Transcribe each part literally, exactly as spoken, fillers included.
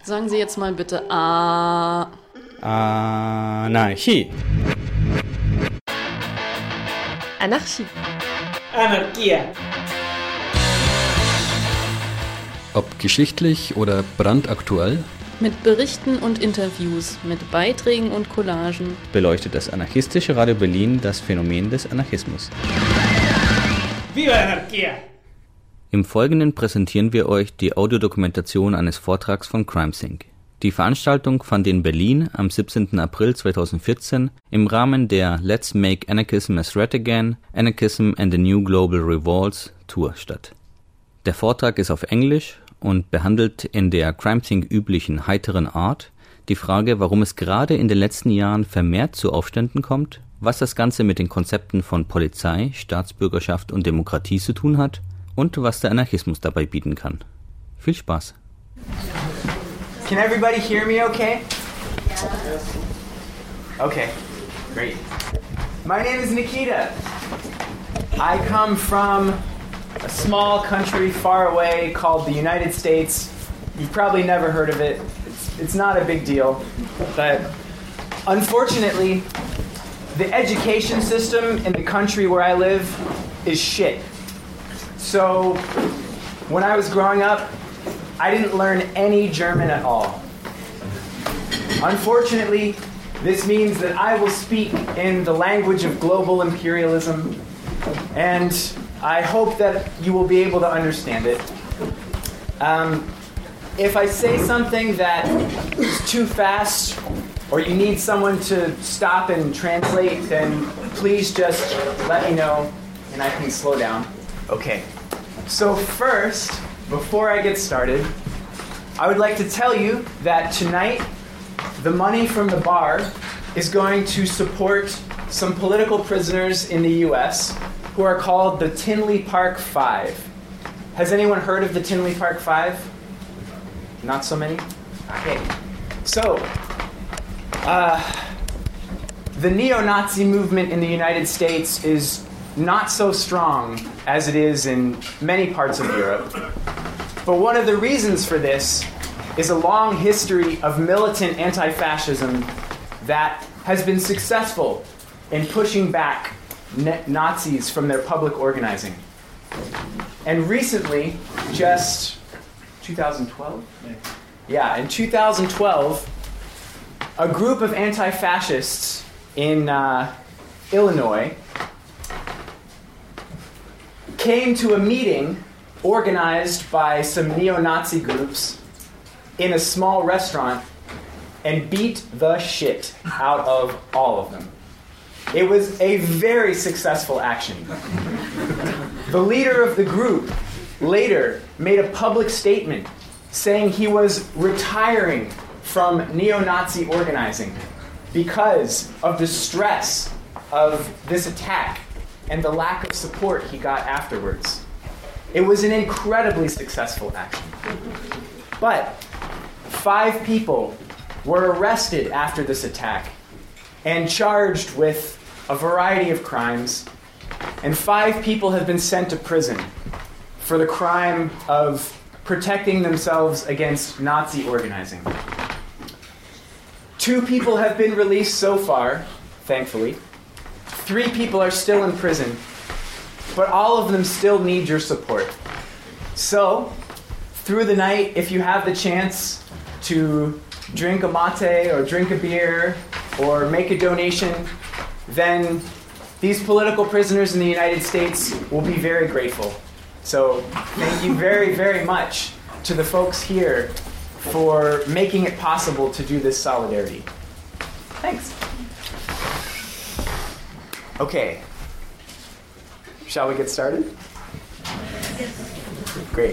Sagen Sie jetzt mal bitte A. Anarchie. Anarchie. Anarchia. Ob geschichtlich oder brandaktuell, Mit Berichten und Interviews, mit Beiträgen und Collagen beleuchtet das anarchistische Radio Berlin das Phänomen des Anarchismus. Viva Anarchia! Im Folgenden präsentieren wir euch die Audiodokumentation eines Vortrags von CrimesInc. Die Veranstaltung fand in Berlin am siebzehnten April zweitausendvierzehn im Rahmen der Let's Make Anarchism a Threat Again, Anarchism and the New Global Revolts Tour statt. Der Vortrag ist auf Englisch und behandelt in der CrimesInc üblichen heiteren Art die Frage, warum es gerade in den letzten Jahren vermehrt zu Aufständen kommt, was das Ganze mit den Konzepten von Polizei, Staatsbürgerschaft und Demokratie zu tun hat und was der Anarchismus dabei bieten kann. Viel Spaß! Can everybody hear me okay? Okay, great. My name is Nikita. I come from a small country far away called the United States. You've probably never heard of it. It's, it's not a big deal. But unfortunately, the education system in the country where I live is shit. So when I was growing up, I didn't learn any German at all. Unfortunately, this means that I will speak in the language of global imperialism, and I hope that you will be able to understand it. Um, if I say something that is too fast, or you need someone to stop and translate, then please just let me know, and I can slow down. Okay, so first, before I get started, I would like to tell you that tonight, the money from the bar is going to support some political prisoners in the U S who are called the Tinley Park Five. Has anyone heard of the Tinley Park Five? Not so many? Okay. So, uh, the neo-Nazi movement in the United States is not so strong as it is in many parts of Europe. But one of the reasons for this is a long history of militant anti-fascism that has been successful in pushing back ne- Nazis from their public organizing. And recently, just twenty twelve? Yeah, in two thousand twelve, a group of anti-fascists in uh, Illinois came to a meeting organized by some neo-Nazi groups in a small restaurant and beat the shit out of all of them. It was a very successful action. The leader of the group later made a public statement saying he was retiring from neo-Nazi organizing because of the stress of this attack and the lack of support he got afterwards. It was an incredibly successful action. But five people were arrested after this attack and charged with a variety of crimes, and five people have been sent to prison for the crime of protecting themselves against Nazi organizing. Two people have been released so far, thankfully. Three people are still in prison, but all of them still need your support. So, through the night, if you have the chance to drink a mate or drink a beer or make a donation, then these political prisoners in the United States will be very grateful. So thank you very, very much to the folks here for making it possible to do this solidarity. Thanks. Okay. Shall we get started? Great.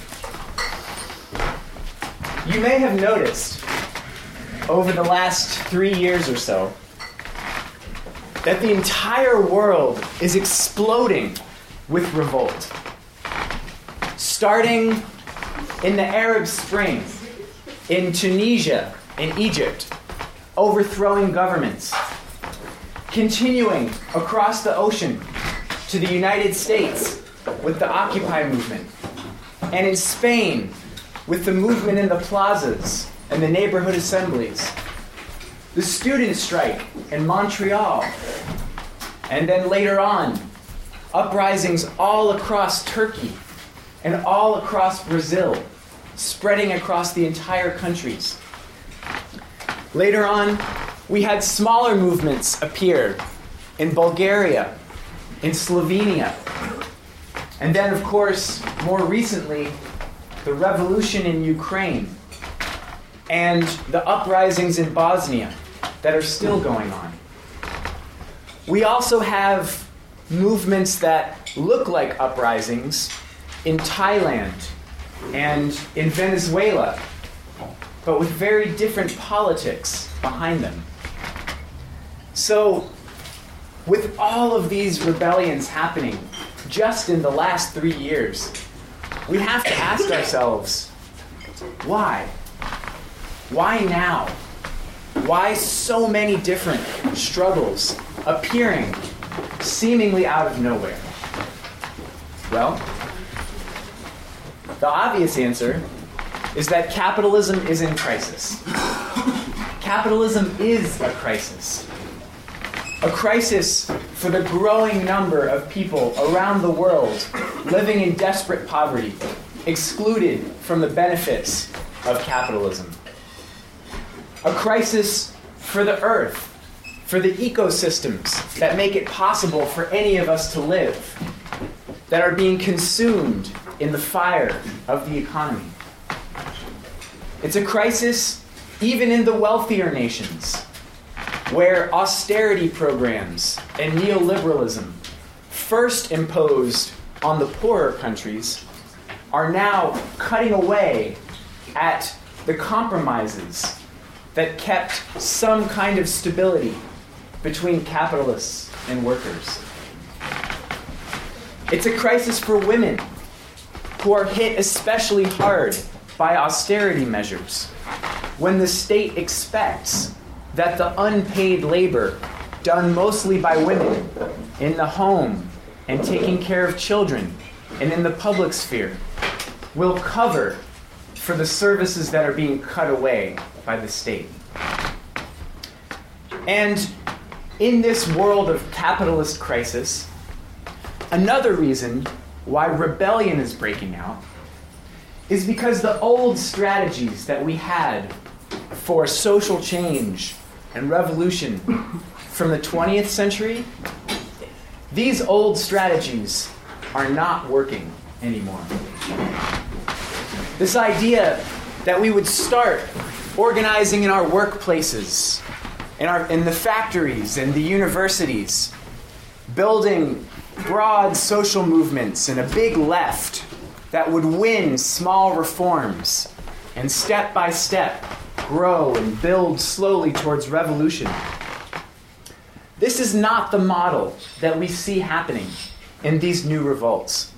You may have noticed over the last three years or so that the entire world is exploding with revolt. Starting in the Arab Spring, in Tunisia, in Egypt, overthrowing governments. Continuing across the ocean to the United States with the Occupy movement. And in Spain with the movement in the plazas and the neighborhood assemblies, the student strike in Montreal, and then later on, uprisings all across Turkey and all across Brazil, spreading across the entire countries. Later on, we had smaller movements appear in Bulgaria, in Slovenia, and then, of course, more recently, the revolution in Ukraine and the uprisings in Bosnia that are still going on. We also have movements that look like uprisings in Thailand and in Venezuela, but with very different politics behind them. So, with all of these rebellions happening just in the last three years, we have to ask ourselves, why? Why now? Why so many different struggles appearing seemingly out of nowhere? Well, the obvious answer is that capitalism is in crisis. Capitalism is a crisis. A crisis for the growing number of people around the world living in desperate poverty, excluded from the benefits of capitalism. A crisis for the earth, for the ecosystems that make it possible for any of us to live, that are being consumed in the fire of the economy. It's a crisis even in the wealthier nations, where austerity programs and neoliberalism, first imposed on the poorer countries, are now cutting away at the compromises that kept some kind of stability between capitalists and workers. It's a crisis for women, who are hit especially hard by austerity measures, when the state expects that the unpaid labor done mostly by women in the home and taking care of children and in the public sphere will cover for the services that are being cut away by the state. And in this world of capitalist crisis, another reason why rebellion is breaking out is because the old strategies that we had for social change and revolution from the twentieth century, these old strategies are not working anymore. This idea that we would start organizing in our workplaces, in, our, in the factories and the universities, building broad social movements and a big left that would win small reforms and step by step grow and build slowly towards revolution. This is not the model that we see happening in these new revolts.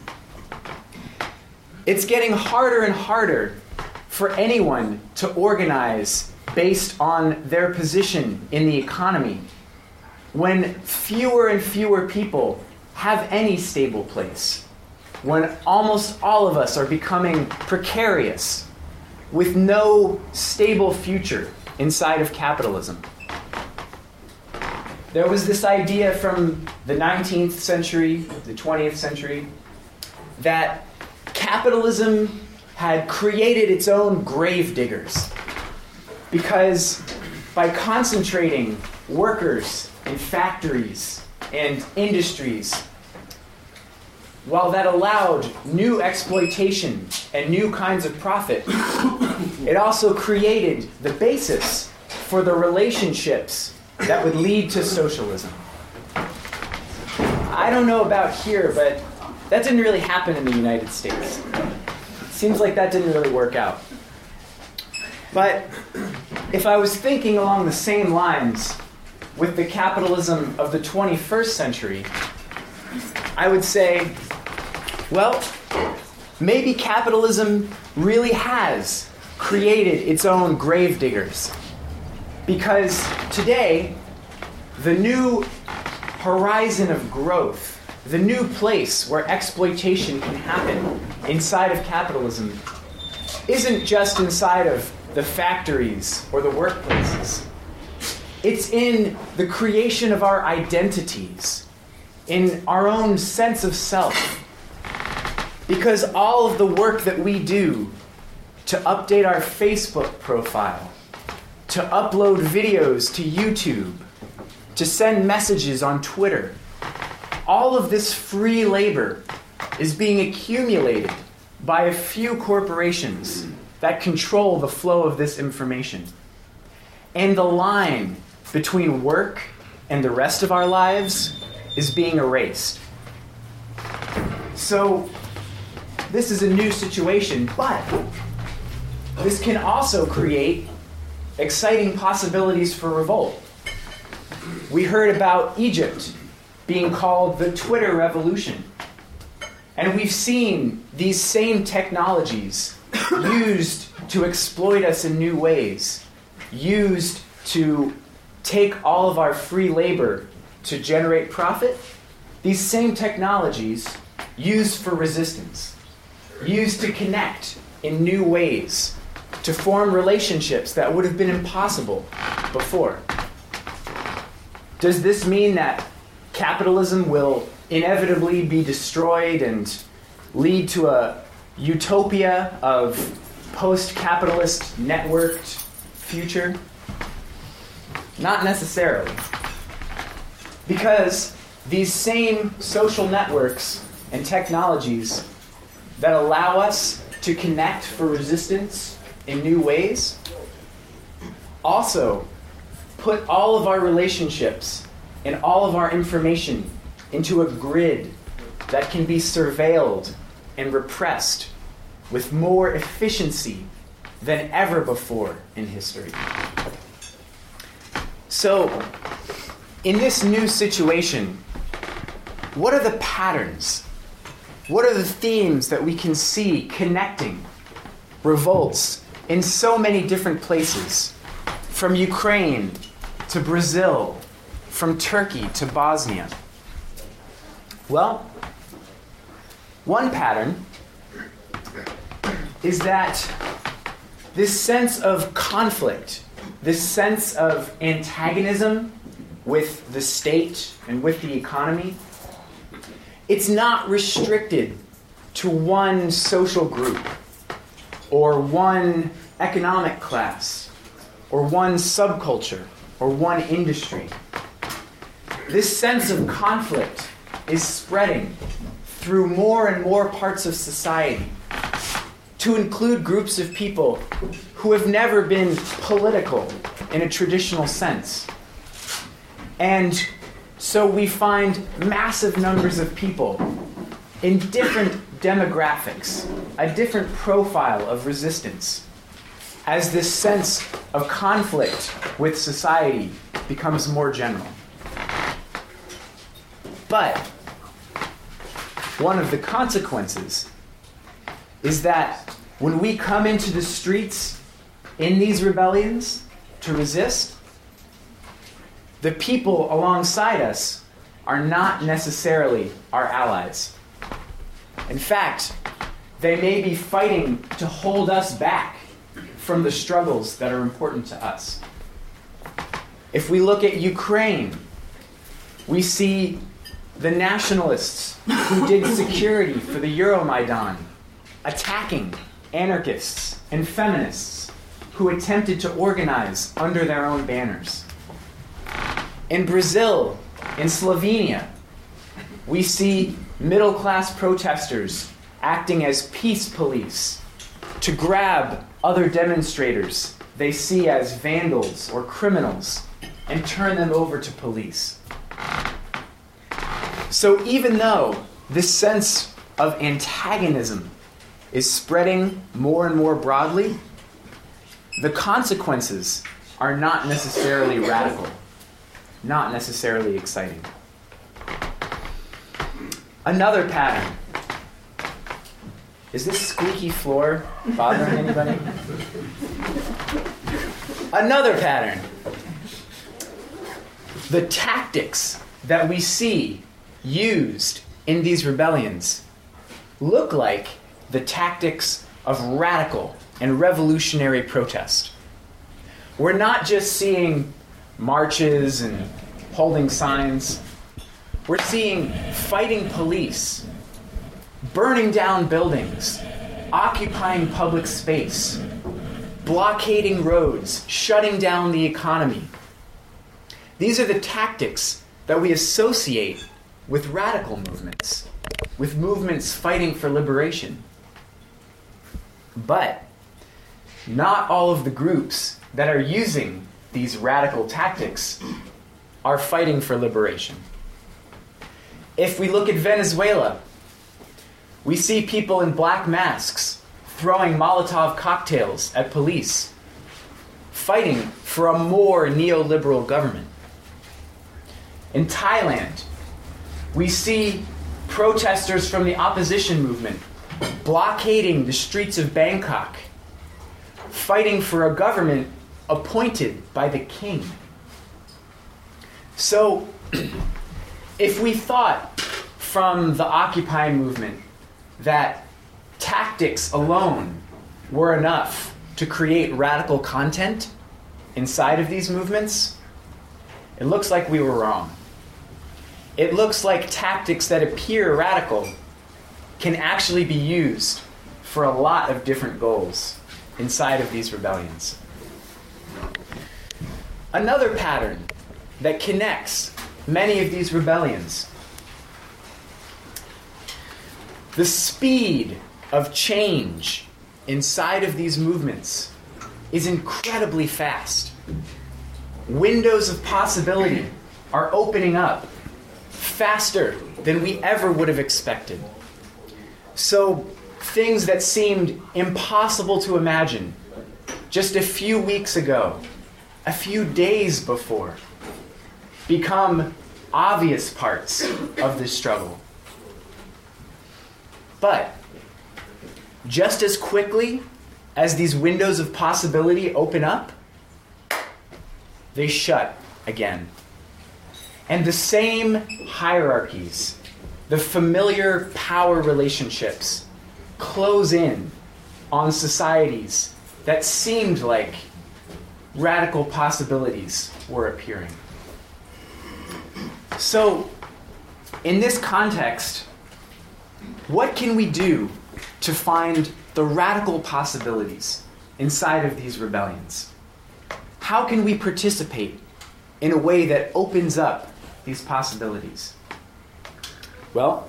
It's getting harder and harder for anyone to organize based on their position in the economy, when fewer and fewer people have any stable place, when almost all of us are becoming precarious with no stable future inside of capitalism. There was this idea from the nineteenth century, the twentieth century, that capitalism had created its own grave diggers, because by concentrating workers in factories and industries, while that allowed new exploitation and new kinds of profit, it also created the basis for the relationships that would lead to socialism. I don't know about here, but that didn't really happen in the United States. It seems like that didn't really work out. But if I was thinking along the same lines with the capitalism of the twenty-first century, I would say, well, maybe capitalism really has created its own gravediggers. Because today, the new horizon of growth, the new place where exploitation can happen inside of capitalism, isn't just inside of the factories or the workplaces. It's in the creation of our identities, in our own sense of self. Because all of the work that we do to update our Facebook profile, to upload videos to YouTube, to send messages on Twitter, all of this free labor is being accumulated by a few corporations that control the flow of this information. And the line between work and the rest of our lives is being erased. So, this is a new situation, but this can also create exciting possibilities for revolt. We heard about Egypt being called the Twitter revolution. And we've seen these same technologies used to exploit us in new ways, used to take all of our free labor to generate profit. These same technologies used for resistance, used to connect in new ways, to form relationships that would have been impossible before. Does this mean that capitalism will inevitably be destroyed and lead to a utopia of post-capitalist networked future? Not necessarily. Because these same social networks and technologies that allow us to connect for resistance in new ways also put all of our relationships and all of our information into a grid that can be surveilled and repressed with more efficiency than ever before in history. So, in this new situation, what are the patterns? What are the themes that we can see connecting revolts in so many different places, from Ukraine to Brazil, from Turkey to Bosnia? Well, one pattern is that this sense of conflict, this sense of antagonism with the state and with the economy, it's not restricted to one social group or one economic class or one subculture or one industry. This sense of conflict is spreading through more and more parts of society to include groups of people who have never been political in a traditional sense. And so we find massive numbers of people in different demographics, a different profile of resistance, as this sense of conflict with society becomes more general. But one of the consequences is that when we come into the streets in these rebellions to resist, the people alongside us are not necessarily our allies. In fact, they may be fighting to hold us back from the struggles that are important to us. If we look at Ukraine, we see the nationalists who did security for the Euromaidan attacking anarchists and feminists who attempted to organize under their own banners. In Brazil, in Slovenia, we see middle-class protesters acting as peace police to grab other demonstrators they see as vandals or criminals and turn them over to police. So even though this sense of antagonism is spreading more and more broadly, the consequences are not necessarily radical, not necessarily exciting. Another pattern. Is this squeaky floor bothering anybody? Another pattern. The tactics that we see used in these rebellions look like the tactics of radical and revolutionary protest. We're not just seeing marches and holding signs. We're seeing fighting police, burning down buildings, occupying public space, blockading roads, shutting down the economy. These are the tactics that we associate with radical movements, with movements fighting for liberation. But not all of the groups that are using these radical tactics are fighting for liberation. If we look at Venezuela, we see people in black masks throwing Molotov cocktails at police, fighting for a more neoliberal government. In Thailand, we see protesters from the opposition movement blockading the streets of Bangkok, fighting for a government appointed by the king. So, if we thought from the Occupy movement that tactics alone were enough to create radical content inside of these movements, it looks like we were wrong. It looks like tactics that appear radical can actually be used for a lot of different goals inside of these rebellions. Another pattern that connects many of these rebellions: the speed of change inside of these movements is incredibly fast. Windows of possibility are opening up faster than we ever would have expected. So things that seemed impossible to imagine just a few weeks ago, a few days before, become obvious parts of this struggle. But just as quickly as these windows of possibility open up, they shut again. And the same hierarchies, the familiar power relationships, close in on societies that seemed like radical possibilities were appearing. So, in this context, what can we do to find the radical possibilities inside of these rebellions? How can we participate in a way that opens up these possibilities? Well,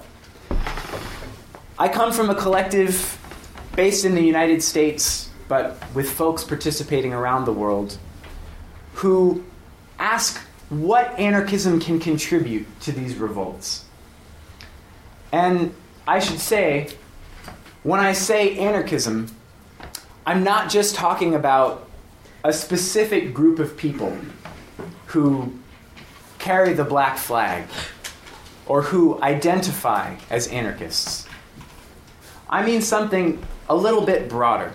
I come from a collective based in the United States, but with folks participating around the world, who ask what anarchism can contribute to these revolts. And I should say, when I say anarchism, I'm not just talking about a specific group of people who carry the black flag or who identify as anarchists. I mean something a little bit broader.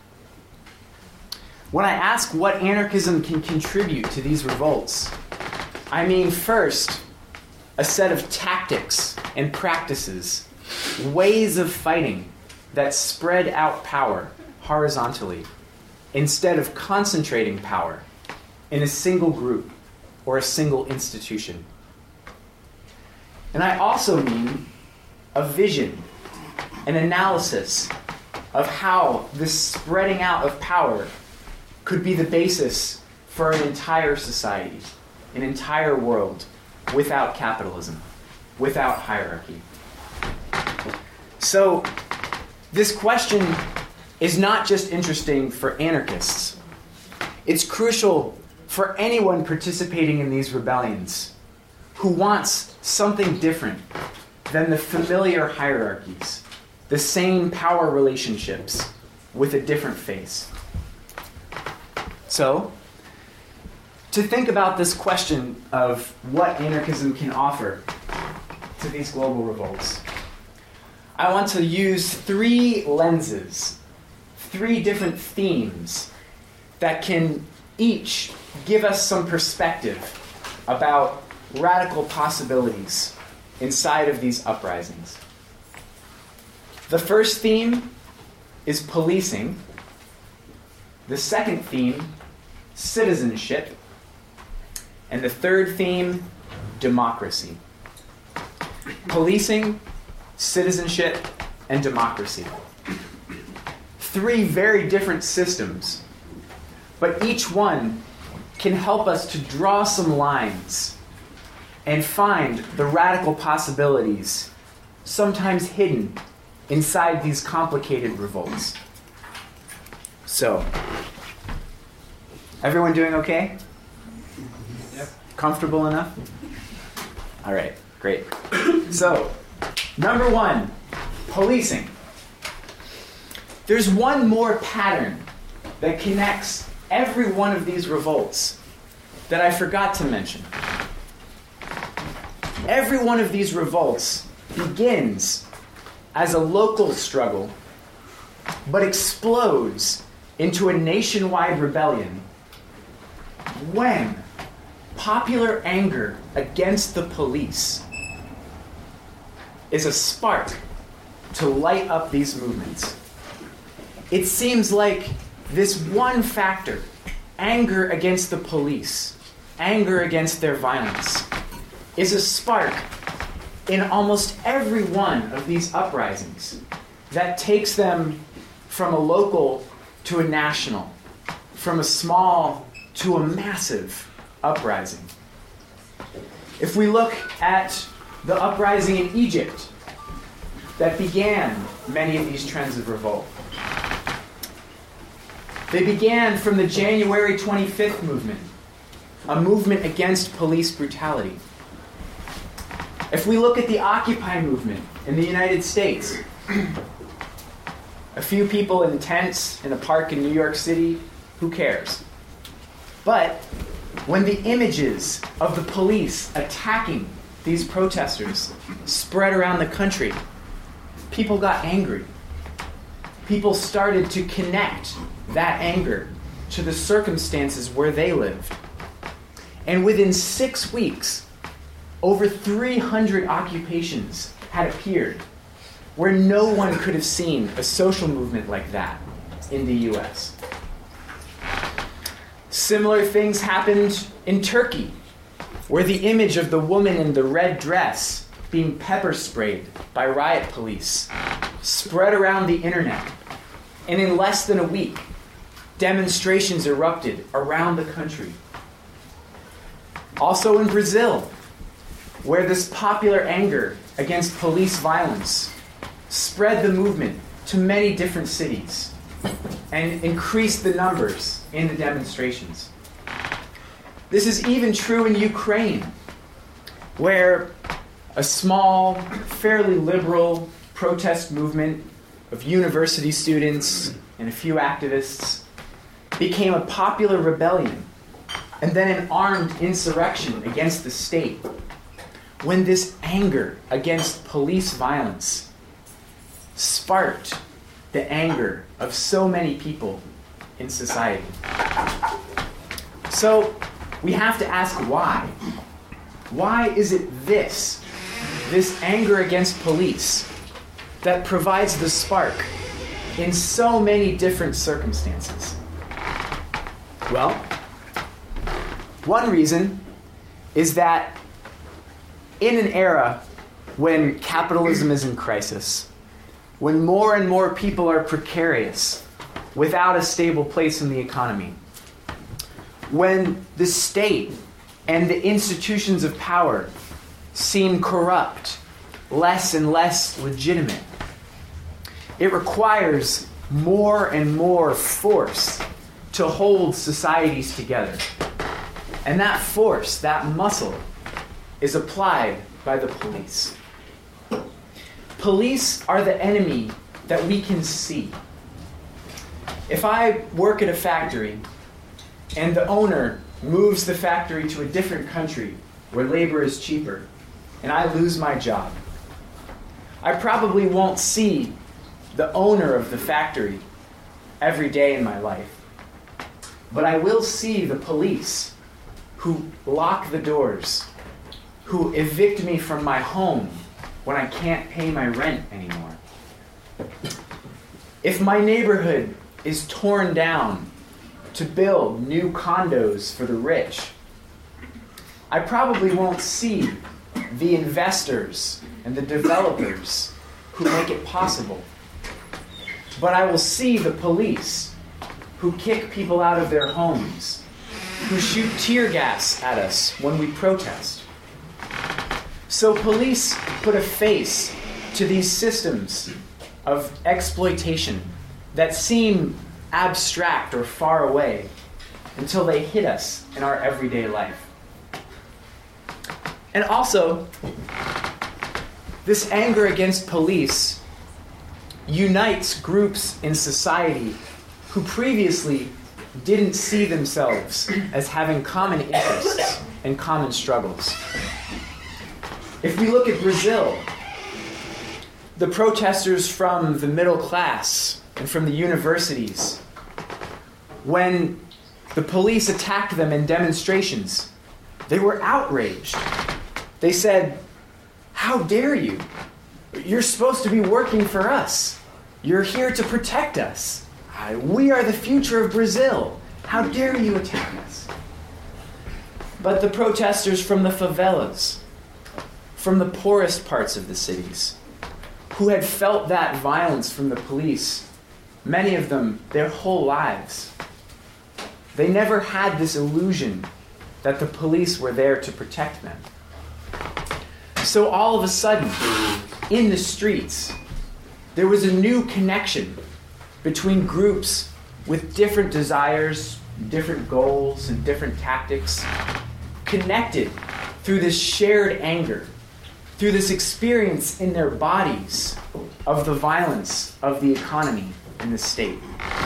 When I ask what anarchism can contribute to these revolts, I mean first a set of tactics and practices, ways of fighting that spread out power horizontally instead of concentrating power in a single group or a single institution. And I also mean a vision, an analysis of how this spreading out of power could be the basis for an entire society, an entire world without capitalism, without hierarchy. So, this question is not just interesting for anarchists. It's crucial for anyone participating in these rebellions who wants something different than the familiar hierarchies, the same power relationships with a different face. So, to think about this question of what anarchism can offer to these global revolts, I want to use three lenses, three different themes that can each give us some perspective about radical possibilities inside of these uprisings. The first theme is policing. The second theme, citizenship. And the third theme, democracy. Policing, citizenship, and democracy. Three very different systems, but each one can help us to draw some lines and find the radical possibilities, sometimes hidden inside these complicated revolts. So, everyone doing okay? Yep. Comfortable enough? All right, great. So, number one, policing. There's one more pattern that connects every one of these revolts that I forgot to mention. Every one of these revolts begins as a local struggle, but explodes into a nationwide rebellion when popular anger against the police is a spark to light up these movements. It seems like this one factor, anger against the police, anger against their violence, is a spark in almost every one of these uprisings that takes them from a local to a national, from a small to a massive uprising. If we look at the uprising in Egypt that began many of these trends of revolt, they began from the January twenty-fifth movement, a movement against police brutality. If we look at the Occupy movement in the United States, a few people in tents in a park in New York City, who cares? But when the images of the police attacking these protesters spread around the country, people got angry. People started to connect that anger to the circumstances where they lived. And within six weeks, over three hundred occupations had appeared where no one could have seen a social movement like that in the U S. Similar things happened in Turkey, where the image of the woman in the red dress being pepper sprayed by riot police spread around the internet. And in less than a week, demonstrations erupted around the country. Also in Brazil, where this popular anger against police violence spread the movement to many different cities and increased the numbers in the demonstrations. This is even true in Ukraine, where a small, fairly liberal protest movement of university students and a few activists became a popular rebellion and then an armed insurrection against the state when this anger against police violence sparked the anger of so many people in society. So we have to ask why. Why is it this, this anger against police, that provides the spark in so many different circumstances? Well, one reason is that in an era when capitalism is in crisis, when more and more people are precarious, without a stable place in the economy, when the state and the institutions of power seem corrupt, less and less legitimate, it requires more and more force to hold societies together. And that force, that muscle, is applied by the police. Police are the enemy that we can see. If I work at a factory and the owner moves the factory to a different country where labor is cheaper, and I lose my job, I probably won't see the owner of the factory every day in my life. But I will see the police who lock the doors, who evict me from my home when I can't pay my rent anymore. If my neighborhood is torn down to build new condos for the rich. I probably won't see the investors and the developers who make it possible. But I will see the police who kick people out of their homes, who shoot tear gas at us when we protest. So police put a face to these systems of exploitation that seem abstract or far away until they hit us in our everyday life. And also, this anger against police unites groups in society who previously didn't see themselves as having common interests and common struggles. If we look at Brazil, the protesters from the middle class and from the universities, when the police attacked them in demonstrations, they were outraged. They said, "How dare you? You're supposed to be working for us. You're here to protect us. We are the future of Brazil. How dare you attack us?" But the protesters from the favelas, from the poorest parts of the cities, who had felt that violence from the police, many of them their whole lives, they never had this illusion that the police were there to protect them. So all of a sudden, in the streets, there was a new connection between groups with different desires, different goals, and different tactics, connected through this shared anger, through this experience in their bodies of the violence of the economy and the state.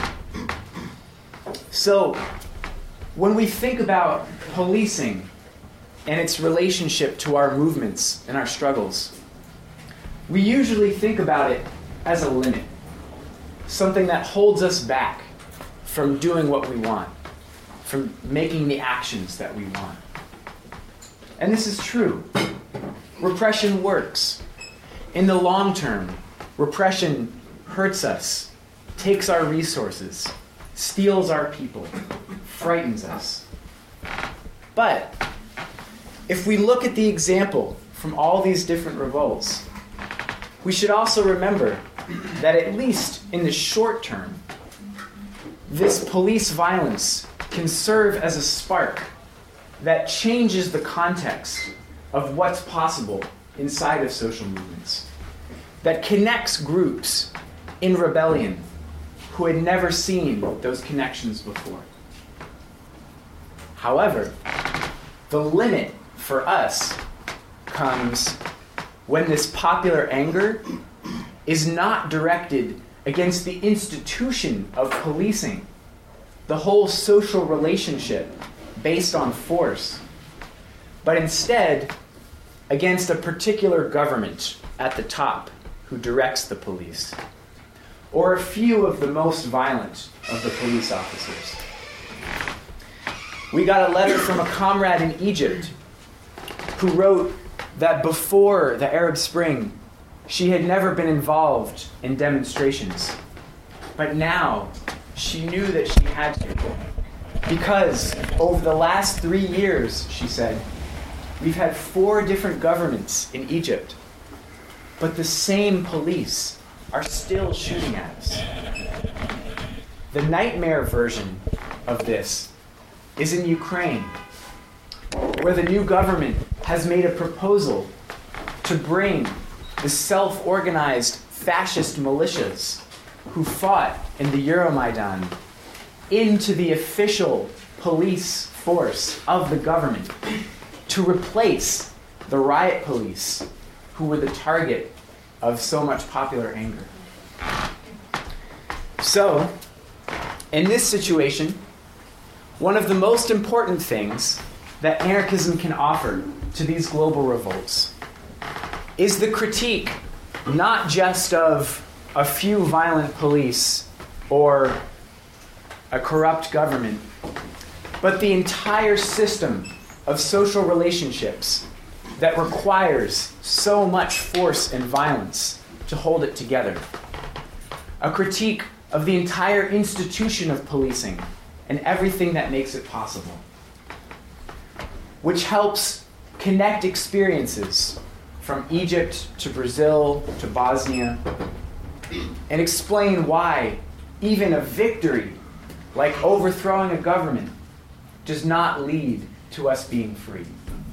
So, when we think about policing and its relationship to our movements and our struggles, we usually think about it as a limit, something that holds us back from doing what we want, from making the actions that we want. And this is true. Repression works. In the long term, repression hurts us, takes our resources, steals our people, frightens us. But if we look at the example from all these different revolts, we should also remember that at least in the short term, this police violence can serve as a spark that changes the context of what's possible inside of social movements, that connects groups in rebellion who had never seen those connections before. However, the limit for us comes when this popular anger is not directed against the institution of policing, the whole social relationship based on force, but instead against a particular government at the top who directs the police, or a few of the most violent of the police officers. We got a letter from a comrade in Egypt who wrote that before the Arab Spring, she had never been involved in demonstrations. But now, she knew that she had to. Because over the last three years, she said, we've had four different governments in Egypt, but the same police are still shooting at us. The nightmare version of this is in Ukraine, where the new government has made a proposal to bring the self-organized fascist militias who fought in the Euromaidan into the official police force of the government to replace the riot police who were the target of so much popular anger. So, in this situation, one of the most important things that anarchism can offer to these global revolts is the critique not just of a few violent police or a corrupt government, but the entire system of social relationships that requires so much force and violence to hold it together. A critique of the entire institution of policing and everything that makes it possible, which helps connect experiences from Egypt to Brazil to Bosnia, and explain why even a victory, like overthrowing a government, does not lead to us being free.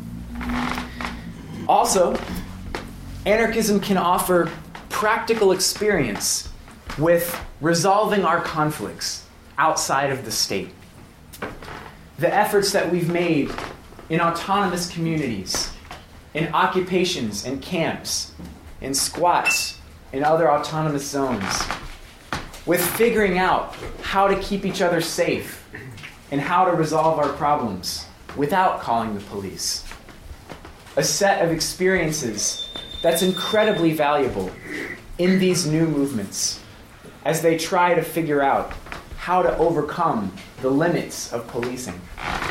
Also, anarchism can offer practical experience with resolving our conflicts outside of the state. The efforts that we've made in autonomous communities, in occupations and camps, in squats, in other autonomous zones, with figuring out how to keep each other safe and how to resolve our problems without calling the police. A set of experiences that's incredibly valuable in these new movements as they try to figure out how to overcome the limits of policing.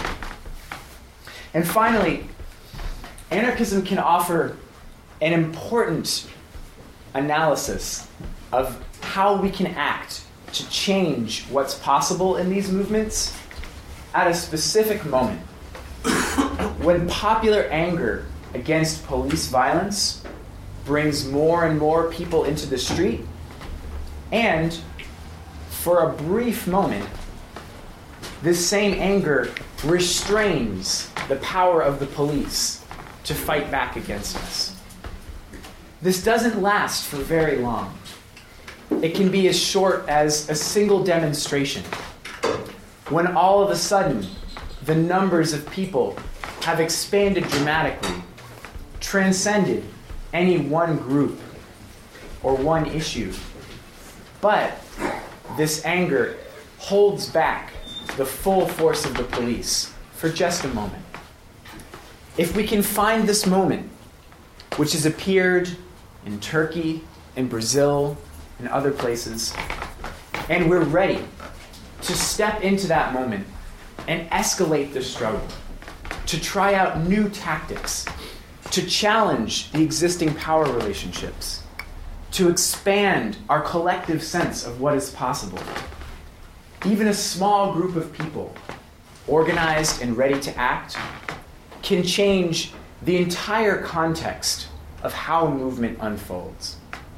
And finally, anarchism can offer an important analysis of how we can act to change what's possible in these movements at a specific moment when popular anger against police violence brings more and more people into the street, and for a brief moment, this same anger restrains the power of the police to fight back against us. This doesn't last for very long. It can be as short as a single demonstration, when all of a sudden the numbers of people have expanded dramatically, transcended any one group or one issue. But this anger holds back the full force of the police for just a moment. If we can find this moment, which has appeared in Turkey, in Brazil, and other places, and we're ready to step into that moment and escalate the struggle, to try out new tactics, to challenge the existing power relationships, to expand our collective sense of what is possible. Even a small group of people, organized and ready to act, can change the entire context of how a movement unfolds.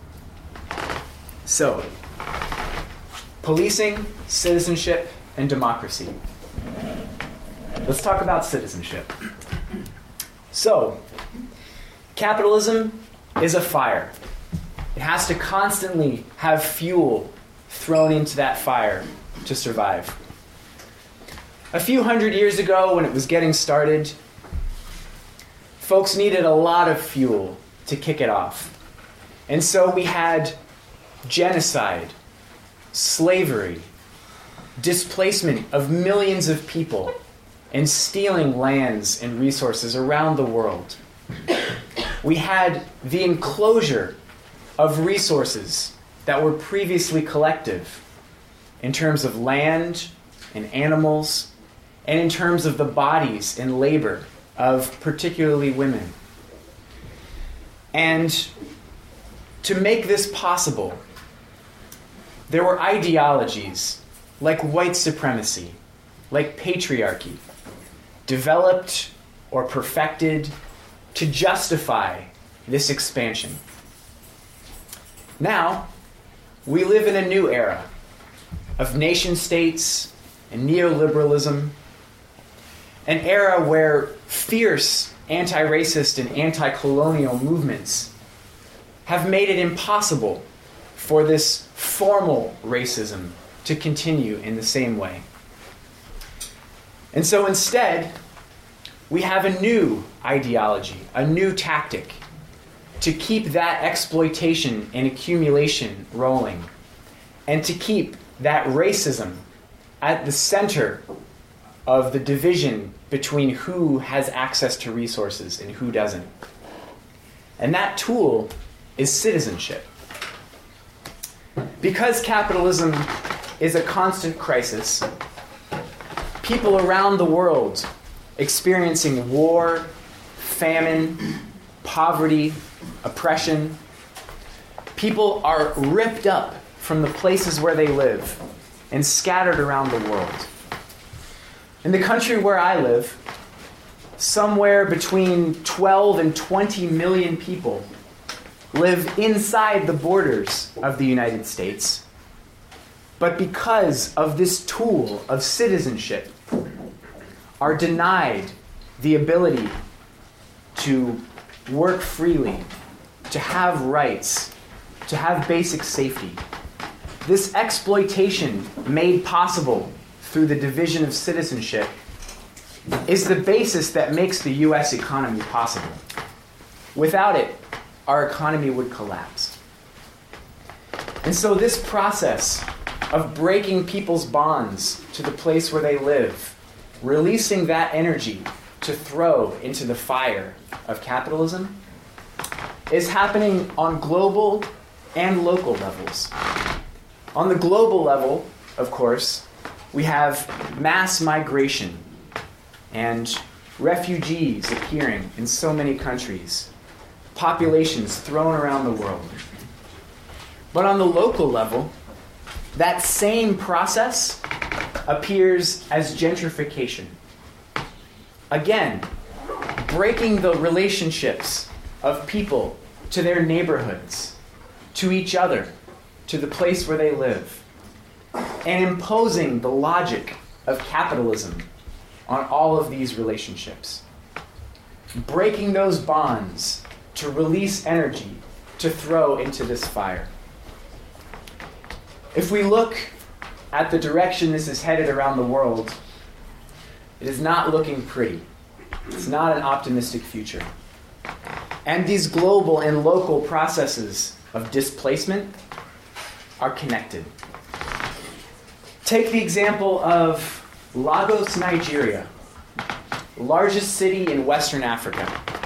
So, policing, citizenship, and democracy. Let's talk about citizenship. So, capitalism is a fire. It has to constantly have fuel thrown into that fire to survive. A few hundred years ago, when it was getting started, folks needed a lot of fuel to kick it off. And so we had genocide, slavery, displacement of millions of people, and stealing lands and resources around the world. We had the enclosure of resources that were previously collective in terms of land and animals, and in terms of the bodies and labor of particularly women. And to make this possible, there were ideologies like white supremacy, like patriarchy, developed or perfected to justify this expansion. Now, we live in a new era of nation states and neoliberalism, an era where fierce anti-racist and anti-colonial movements have made it impossible for this formal racism to continue in the same way. And so instead, we have a new ideology, a new tactic to keep that exploitation and accumulation rolling, and to keep that racism at the center of the division between who has access to resources and who doesn't. And that tool is citizenship. Because capitalism is a constant crisis, people around the world experiencing war, famine, poverty, oppression, people are ripped up from the places where they live and scattered around the world. In the country where I live, somewhere between twelve and twenty million people live inside the borders of the United States. But because of this tool of citizenship, are denied the ability to work freely, to have rights, to have basic safety. This exploitation made possible through the division of citizenship is the basis that makes the U S economy possible. Without it, our economy would collapse. And so this process of breaking people's bonds to the place where they live, releasing that energy to throw into the fire of capitalism, is happening on global and local levels. On the global level, of course, we have mass migration and refugees appearing in so many countries, populations thrown around the world. But on the local level, that same process appears as gentrification. Again, breaking the relationships of people to their neighborhoods, to each other, to the place where they live, and imposing the logic of capitalism on all of these relationships. Breaking those bonds to release energy to throw into this fire. If we look at the direction this is headed around the world, it is not looking pretty. It's not an optimistic future. And these global and local processes of displacement are connected. Take the example of Lagos, Nigeria, the largest city in Western Africa.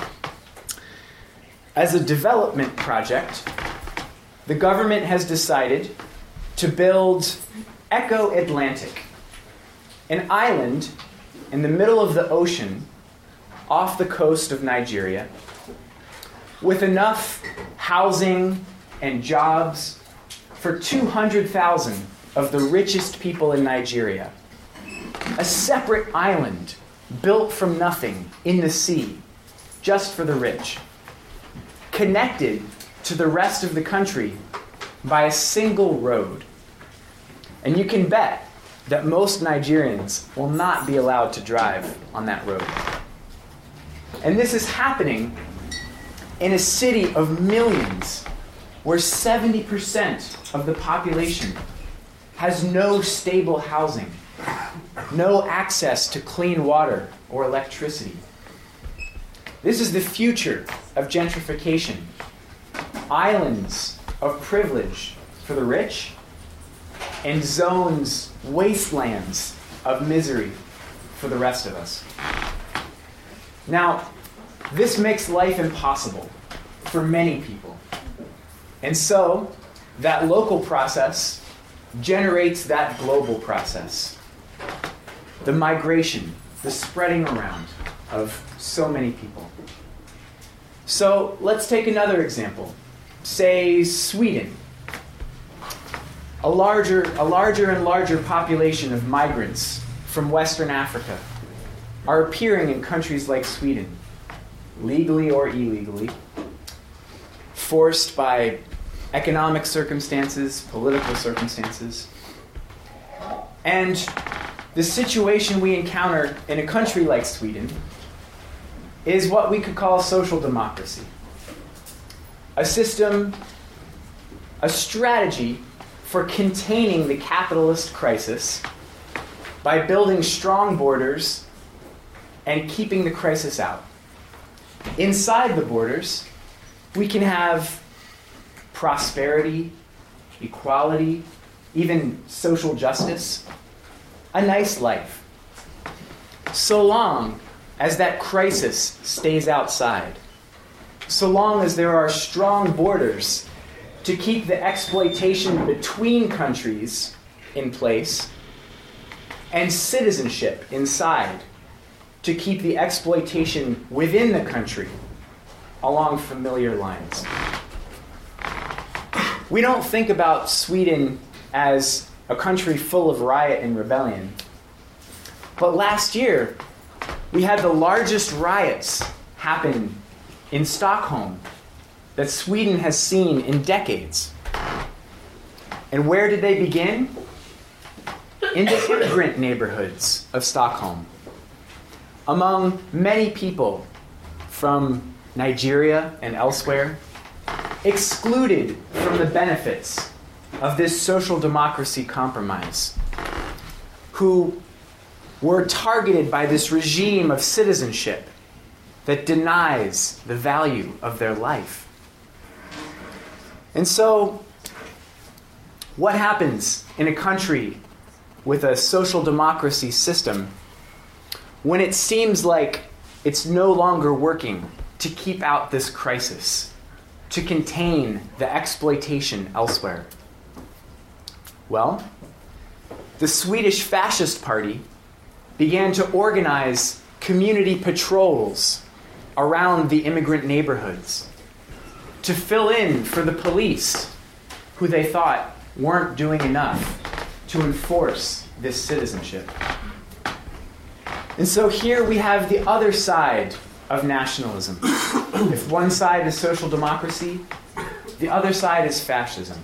As a development project, the government has decided to build Echo Atlantic, an island in the middle of the ocean off the coast of Nigeria, with enough housing and jobs for two hundred thousand of the richest people in Nigeria. A separate island built from nothing in the sea, just for the rich, connected to the rest of the country by a single road. And you can bet that most Nigerians will not be allowed to drive on that road. And this is happening in a city of millions where seventy percent of the population has no stable housing, no access to clean water or electricity. This is the future of gentrification. Islands of privilege for the rich and zones, wastelands of misery for the rest of us. Now, this makes life impossible for many people. And so, that local process generates that global process. The migration, the spreading around of so many people. So, let's take another example. Say Sweden. A larger, a larger and larger population of migrants from Western Africa are appearing in countries like Sweden, legally or illegally, forced by economic circumstances, political circumstances. And the situation we encounter in a country like Sweden is what we could call social democracy. A system, a strategy for containing the capitalist crisis by building strong borders and keeping the crisis out. Inside the borders, we can have prosperity, equality, even social justice, a nice life, so long as that crisis stays outside, so long as there are strong borders to keep the exploitation between countries in place, and citizenship inside to keep the exploitation within the country along familiar lines. We don't think about Sweden as a country full of riot and rebellion, But last year, we had the largest riots happen in Stockholm that Sweden has seen in decades. And where did they begin? In the immigrant neighborhoods of Stockholm, among many people from Nigeria and elsewhere, excluded from the benefits of this social democracy compromise, who were targeted by this regime of citizenship that denies the value of their life. And so, what happens in a country with a social democracy system when it seems like it's no longer working to keep out this crisis, to contain the exploitation elsewhere? Well, the Swedish Fascist Party began to organize community patrols around the immigrant neighborhoods to fill in for the police, who they thought weren't doing enough to enforce this citizenship. And so here we have the other side of nationalism. If one side is social democracy, the other side is fascism.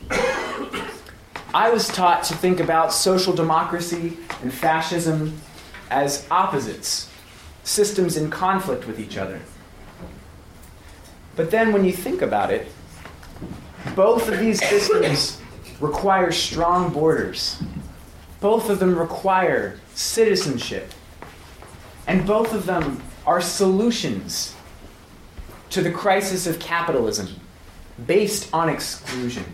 I was taught to think about social democracy and fascism as opposites, systems in conflict with each other. But then when you think about it, both of these systems require strong borders. Both of them require citizenship. And both of them are solutions to the crisis of capitalism based on exclusion.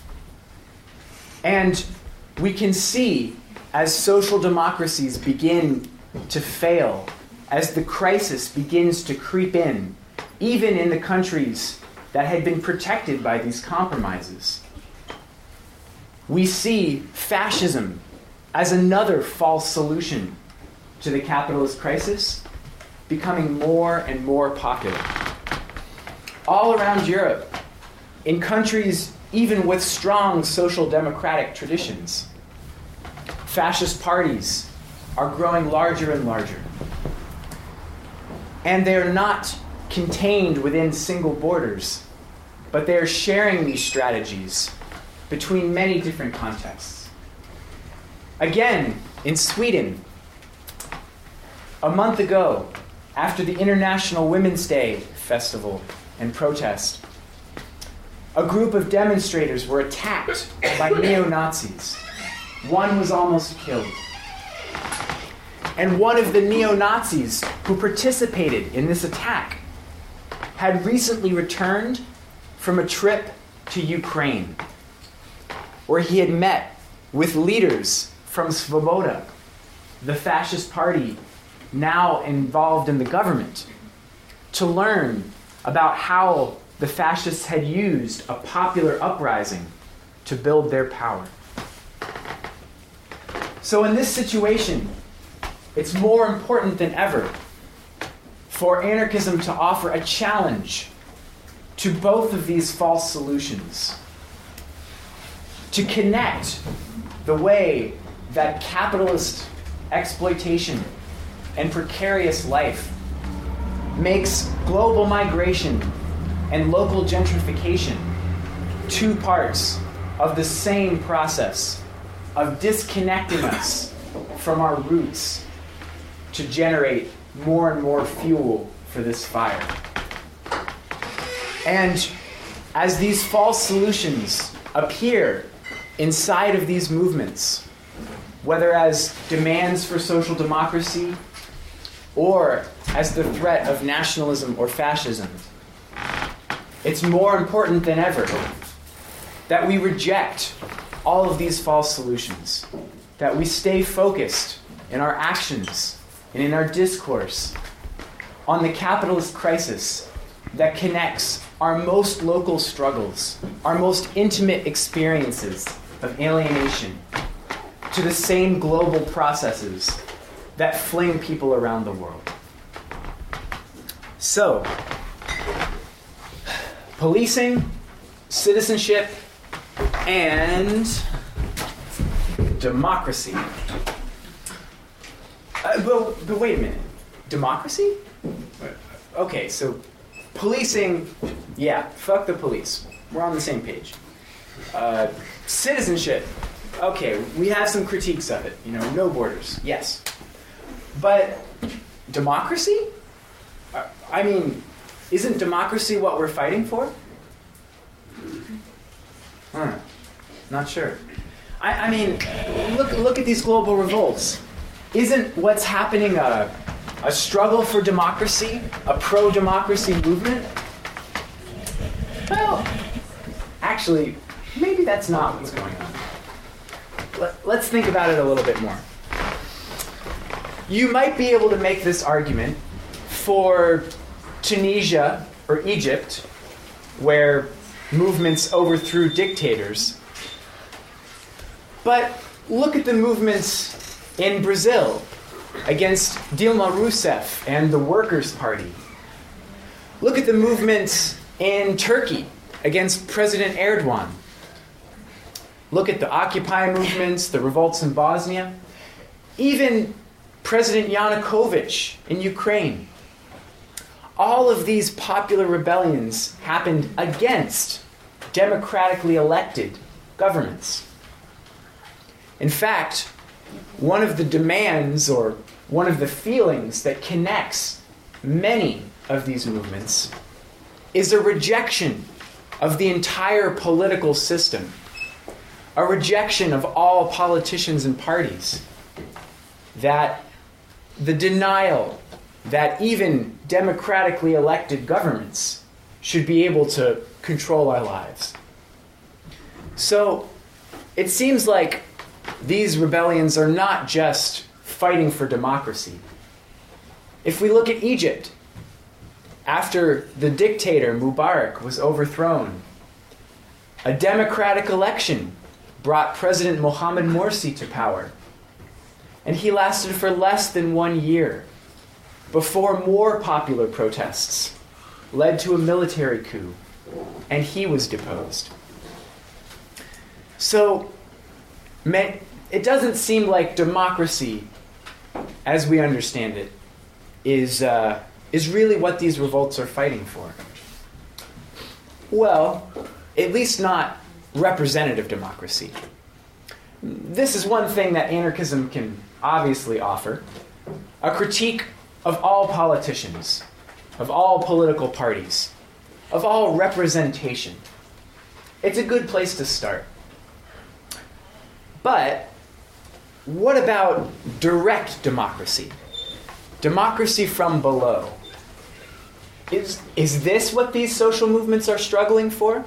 And we can see, as social democracies begin to fail, as the crisis begins to creep in, even in the countries that had been protected by these compromises, we see fascism as another false solution to the capitalist crisis becoming more and more popular. All around Europe, in countries even with strong social democratic traditions, fascist parties are growing larger and larger. And they are not contained within single borders, but they are sharing these strategies between many different contexts. Again, in Sweden, a month ago, after the International Women's Day festival and protest, a group of demonstrators were attacked by neo-Nazis. One was almost killed. And one of the neo-Nazis who participated in this attack had recently returned from a trip to Ukraine, where he had met with leaders from Svoboda, the fascist party now involved in the government, to learn about how the fascists had used a popular uprising to build their power. So in this situation, it's more important than ever for anarchism to offer a challenge to both of these false solutions, to connect the way that capitalist exploitation and precarious life makes global migration and local gentrification two parts of the same process of disconnecting us from our roots to generate more and more fuel for this fire. And as these false solutions appear inside of these movements, whether as demands for social democracy or as the threat of nationalism or fascism, it's more important than ever that we reject all of these false solutions, that we stay focused in our actions and in our discourse on the capitalist crisis that connects our most local struggles, our most intimate experiences of alienation, to the same global processes that fling people around the world. So, policing, citizenship, and democracy. but, but wait a minute. Democracy? Okay, so policing, yeah, fuck the police. We're on the same page. Uh, citizenship, okay, we have some critiques of it. You know, no borders, yes. But democracy? Uh, I mean, isn't democracy what we're fighting for? Huh, not sure. I, I mean, look look at these global revolts. Isn't what's happening a, a struggle for democracy, a pro-democracy movement? Well, actually, maybe that's not what's going on. Let, let's think about it a little bit more. You might be able to make this argument for Tunisia or Egypt, where movements overthrew dictators. But look at the movements in Brazil against Dilma Rousseff and the Workers' Party. Look at the movements in Turkey against President Erdogan. Look at the Occupy movements, the revolts in Bosnia. Even President Yanukovych in Ukraine. All of these popular rebellions happened against democratically elected governments. In fact, one of the demands or one of the feelings that connects many of these movements is a rejection of the entire political system, a rejection of all politicians and parties, that the denial that even democratically elected governments should be able to control our lives. So it seems like these rebellions are not just fighting for democracy. If we look at Egypt, after the dictator Mubarak was overthrown, a democratic election brought President Mohamed Morsi to power. And he lasted for less than one year before more popular protests led to a military coup, and he was deposed. So, it doesn't seem like democracy, as we understand it, is, uh, is really what these revolts are fighting for. Well, at least not representative democracy. This is one thing that anarchism can obviously offer: a critique of all politicians, of all political parties, of all representation. It's a good place to start. But what about direct democracy? Democracy from below. Is, is this what these social movements are struggling for?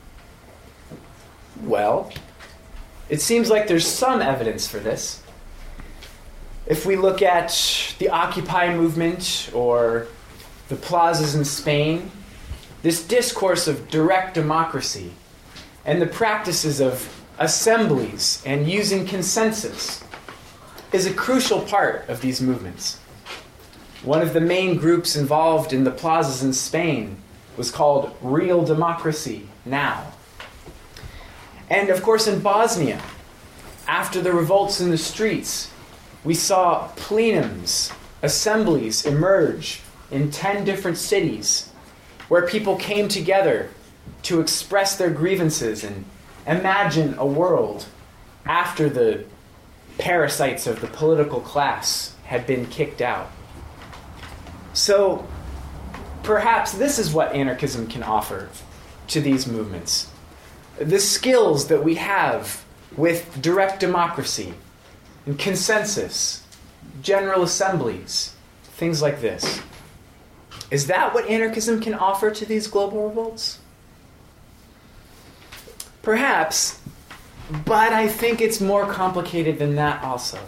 Well, it seems like there's some evidence for this. If we look at the Occupy movement or the plazas in Spain, this discourse of direct democracy and the practices of assemblies and using consensus is a crucial part of these movements. One of the main groups involved in the plazas in Spain was called Real Democracy Now. And of course in Bosnia, after the revolts in the streets, we saw plenums, assemblies emerge in ten different cities where people came together to express their grievances and imagine a world after the parasites of the political class had been kicked out. So perhaps this is what anarchism can offer to these movements. The skills that we have with direct democracy and consensus, general assemblies, things like this. Is that what anarchism can offer to these global revolts? Perhaps, but I think it's more complicated than that also.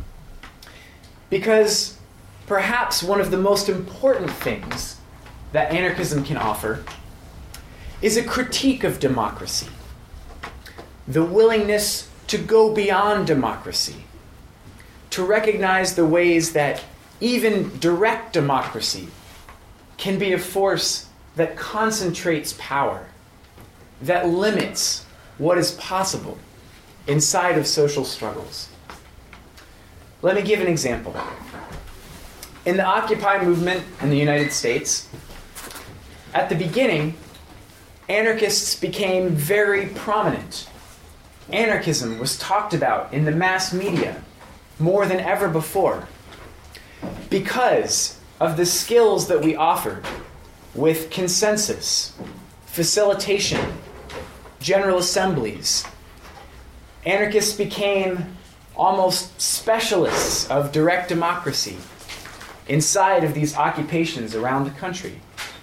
Because perhaps one of the most important things that anarchism can offer is a critique of democracy. The willingness to go beyond democracy, to recognize the ways that even direct democracy can be a force that concentrates power, that limits what is possible inside of social struggles. Let me give an example. In the Occupy movement in the United States, at the beginning, anarchists became very prominent. Anarchism was talked about in the mass media more than ever before because of the skills that we offered with consensus, facilitation, general assemblies. Anarchists became almost specialists of direct democracy inside of these occupations around the country.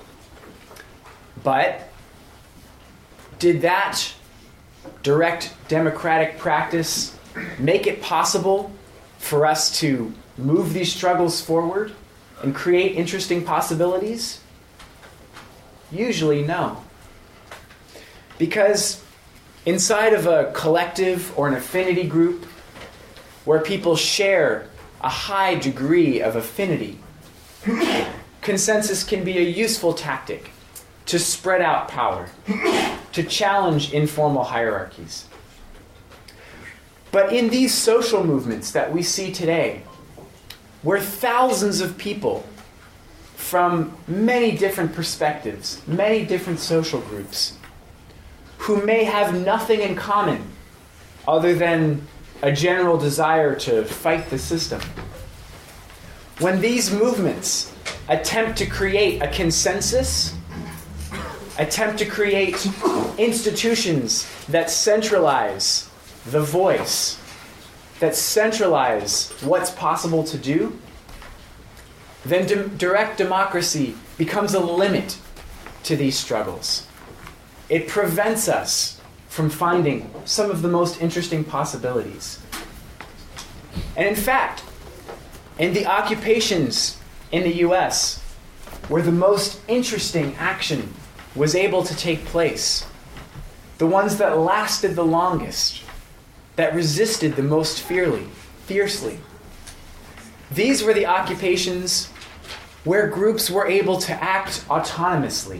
But did that direct democratic practice make it possible for us to move these struggles forward and create interesting possibilities? Usually no. Because inside of a collective or an affinity group where people share a high degree of affinity, consensus can be a useful tactic to spread out power, to challenge informal hierarchies. But in these social movements that we see today, where thousands of people from many different perspectives, many different social groups, who may have nothing in common other than a general desire to fight the system. When these movements attempt to create a consensus, attempt to create institutions that centralize the voice, that centralize what's possible to do, then di- direct democracy becomes a limit to these struggles. It prevents us from finding some of the most interesting possibilities. And in fact, in the occupations in the U S, where the most interesting action was able to take place, the ones that lasted the longest, that resisted the most fiercely, fiercely, these were the occupations where groups were able to act autonomously,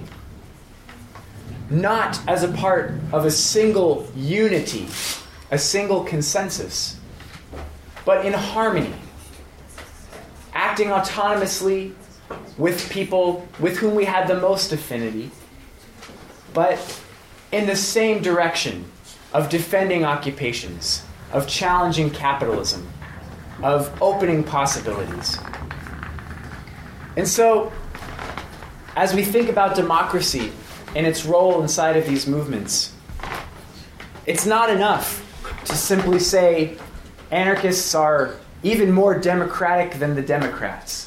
not as a part of a single unity, a single consensus, but in harmony, acting autonomously with people with whom we had the most affinity, but in the same direction of defending occupations, of challenging capitalism, of opening possibilities. And so, as we think about democracy and its role inside of these movements, it's not enough to simply say anarchists are even more democratic than the Democrats.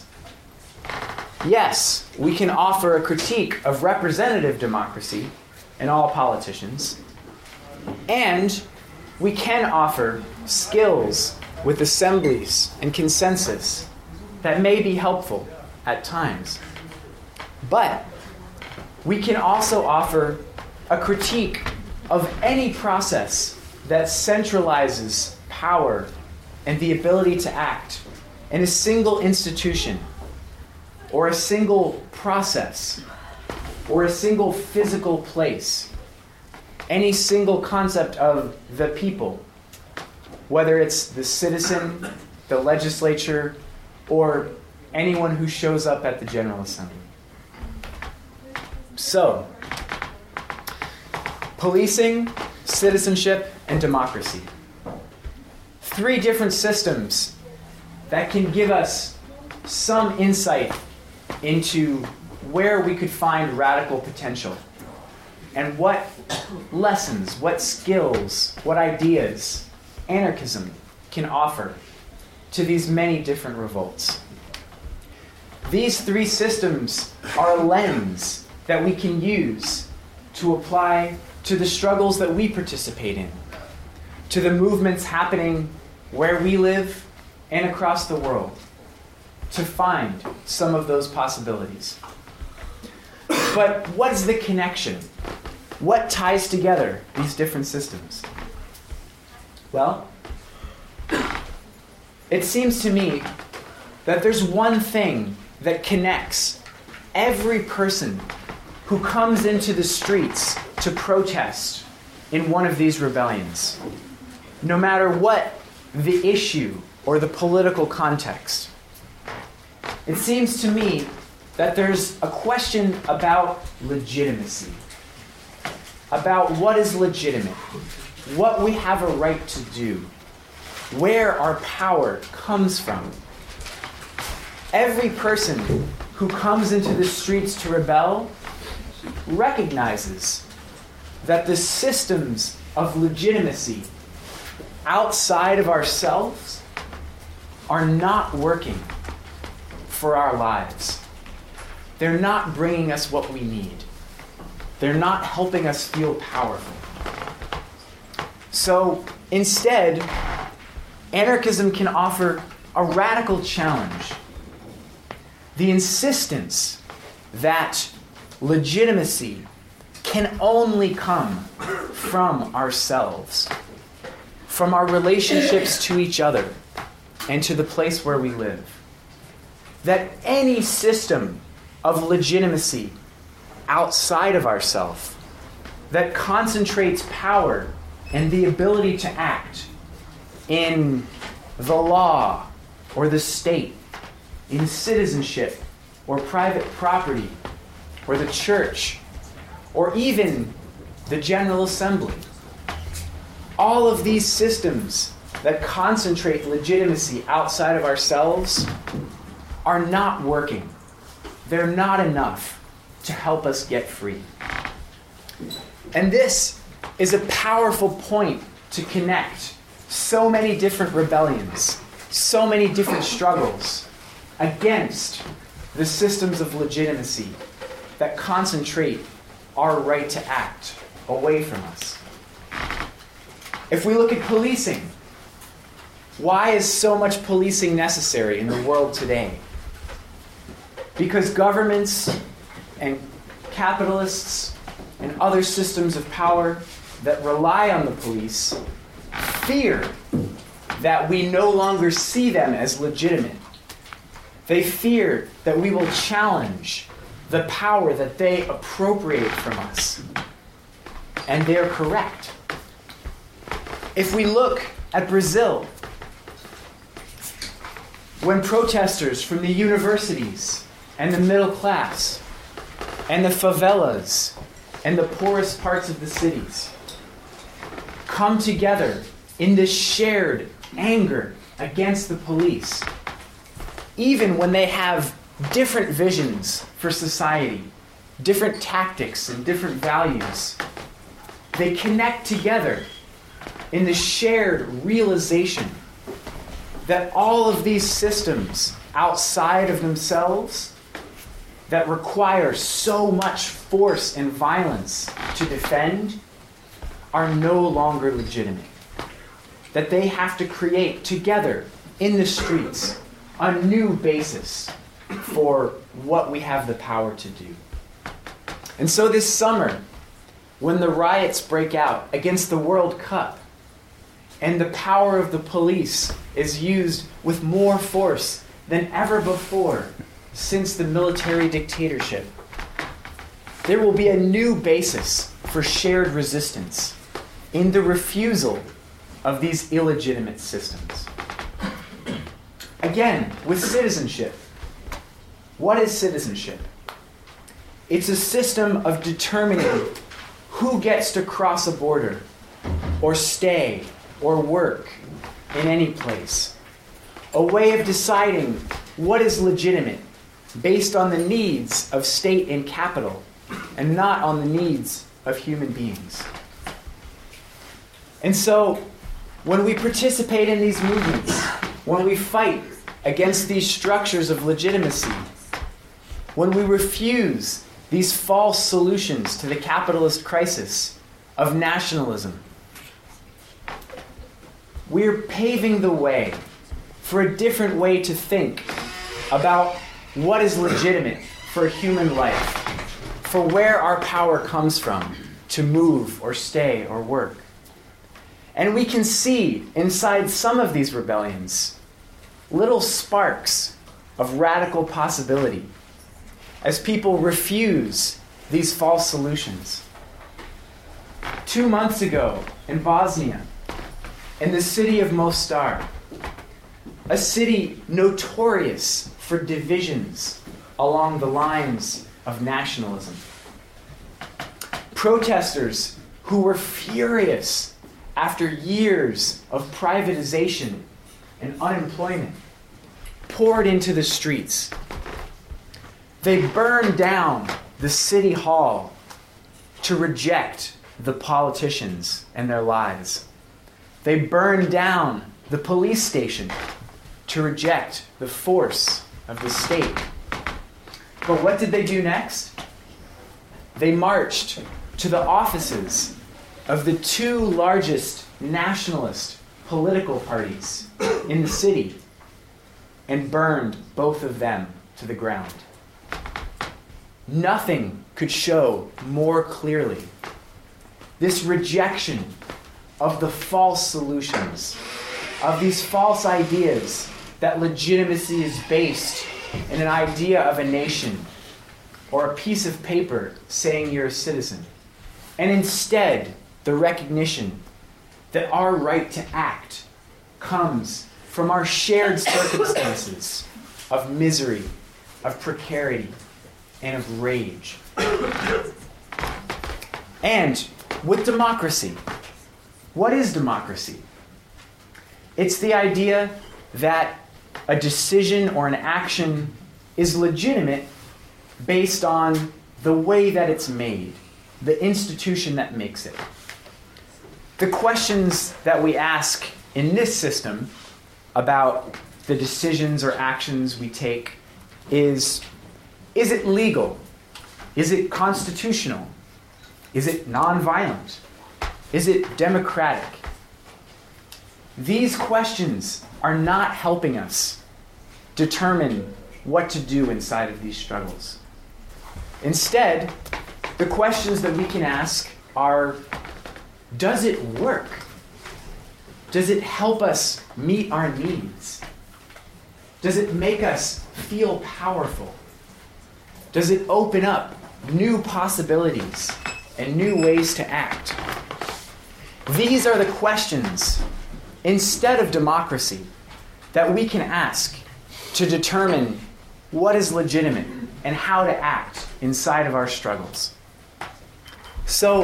Yes, we can offer a critique of representative democracy in all politicians, and we can offer skills with assemblies and consensus that may be helpful at times. But we can also offer a critique of any process that centralizes power and the ability to act in a single institution or a single process or a single physical place. Any single concept of the people, whether it's the citizen, the legislature, or anyone who shows up at the General Assembly. So, policing, citizenship, and democracy. Three different systems that can give us some insight into where we could find radical potential and what lessons, what skills, what ideas anarchism can offer to these many different revolts. These three systems are a lens that we can use to apply to the struggles that we participate in, to the movements happening where we live and across the world, to find some of those possibilities. But what is the connection? What ties together these different systems? Well, it seems to me that there's one thing that connects every person who comes into the streets to protest in one of these rebellions, no matter what the issue or the political context. it seems to me that there's a question about legitimacy, about what is legitimate, what we have a right to do, where our power comes from. Every person who comes into the streets to rebel recognizes that the systems of legitimacy outside of ourselves are not working for our lives. They're not bringing us what we need. They're not helping us feel powerful. So instead, anarchism can offer a radical challenge. The insistence that legitimacy can only come from ourselves, from our relationships to each other and to the place where we live. That any system of legitimacy outside of ourselves that concentrates power and the ability to act in the law or the state, in citizenship or private property or the church or even the General Assembly. All of these systems that concentrate legitimacy outside of ourselves are not working. They're not enough to help us get free. And this is a powerful point to connect so many different rebellions, so many different struggles against the systems of legitimacy that concentrate our right to act away from us. If we look at policing, why is so much policing necessary in the world today? Because governments and capitalists and other systems of power that rely on the police fear that we no longer see them as legitimate. They fear that we will challenge the power that they appropriate from us. And they're correct. If we look at Brazil, when protesters from the universities and the middle class and the favelas and the poorest parts of the cities come together in this shared anger against the police, even when they have different visions for society, different tactics and different values, they connect together in the shared realization that all of these systems outside of themselves that require so much force and violence to defend are no longer legitimate. That they have to create together in the streets a new basis for what we have the power to do. And so this summer, when the riots break out against the World Cup, and the power of the police is used with more force than ever before since the military dictatorship, there will be a new basis for shared resistance in the refusal of these illegitimate systems. Again, with citizenship. What is citizenship? It's a system of determining who gets to cross a border or stay or work in any place. A way of deciding what is legitimate based on the needs of state and capital and not on the needs of human beings. And so, when we participate in these movements, when we fight against these structures of legitimacy, when we refuse these false solutions to the capitalist crisis of nationalism, we're paving the way for a different way to think about what is legitimate for human life, for where our power comes from to move or stay or work. And we can see inside some of these rebellions little sparks of radical possibility as people refuse these false solutions. Two months ago in Bosnia, in the city of Mostar, a city notorious for divisions along the lines of nationalism. Protesters who were furious after years of privatization and unemployment poured into the streets. They burned down the city hall to reject the politicians and their lies. They burned down the police station to reject the force of the state. But what did they do next? They marched to the offices of the two largest nationalist political parties in the city and burned both of them to the ground. Nothing could show more clearly this rejection of the false solutions, of these false ideas that legitimacy is based in an idea of a nation or a piece of paper saying you're a citizen, and instead the recognition that our right to act comes from our shared circumstances of misery, of precarity, and of rage. And with democracy, what is democracy? It's the idea that a decision or an action is legitimate based on the way that it's made, the institution that makes it. The questions that we ask in this system about the decisions or actions we take is, is it legal? Is it constitutional? Is it nonviolent? Is it democratic? These questions are not helping us determine what to do inside of these struggles. Instead, the questions that we can ask are, does it work? Does it help us meet our needs? Does it make us feel powerful? Does it open up new possibilities and new ways to act? These are the questions, instead of democracy, that we can ask to determine what is legitimate and how to act inside of our struggles. So,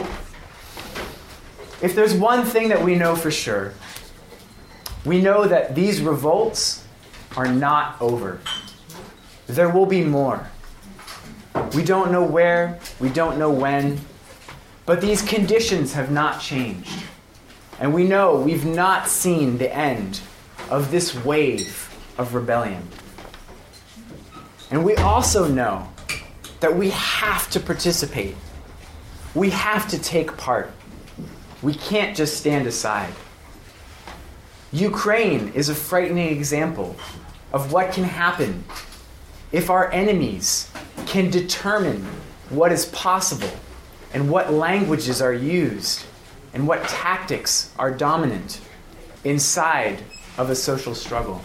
if there's one thing that we know for sure, we know that these revolts are not over. There will be more. We don't know where, we don't know when, but these conditions have not changed. And we know we've not seen the end of this wave of rebellion. And we also know that we have to participate. We have to take part. We can't just stand aside. Ukraine is a frightening example of what can happen if our enemies can determine what is possible and what languages are used and what tactics are dominant inside of a social struggle.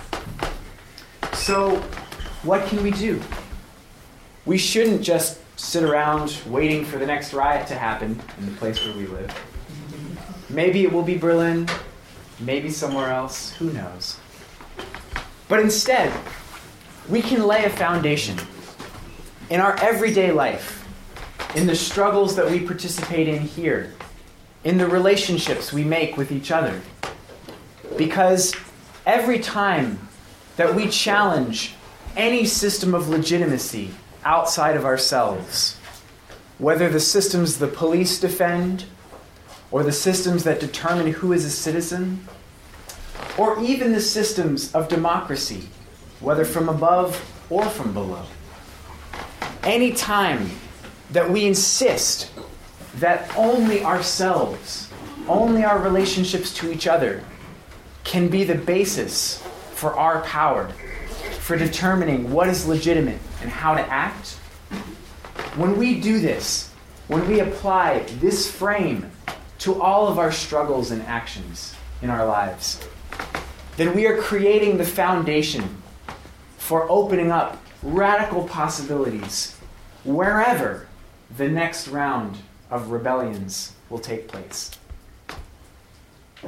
So, what can we do? We shouldn't just sit around waiting for the next riot to happen in the place where we live. Maybe it will be Berlin, maybe somewhere else, who knows? But instead, we can lay a foundation in our everyday life, in the struggles that we participate in here, in the relationships we make with each other. Because every time that we challenge any system of legitimacy outside of ourselves, whether the systems the police defend, or the systems that determine who is a citizen, or even the systems of democracy, whether from above or from below. Any time that we insist that only ourselves, only our relationships to each other can be the basis for our power, for determining what is legitimate and how to act, when we do this, when we apply this frame to all of our struggles and actions in our lives, then we are creating the foundation for opening up radical possibilities wherever the next round of rebellions will take place.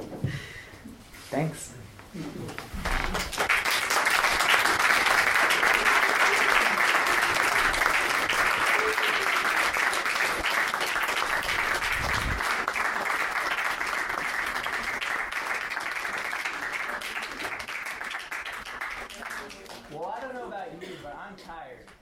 Thanks. I'm tired.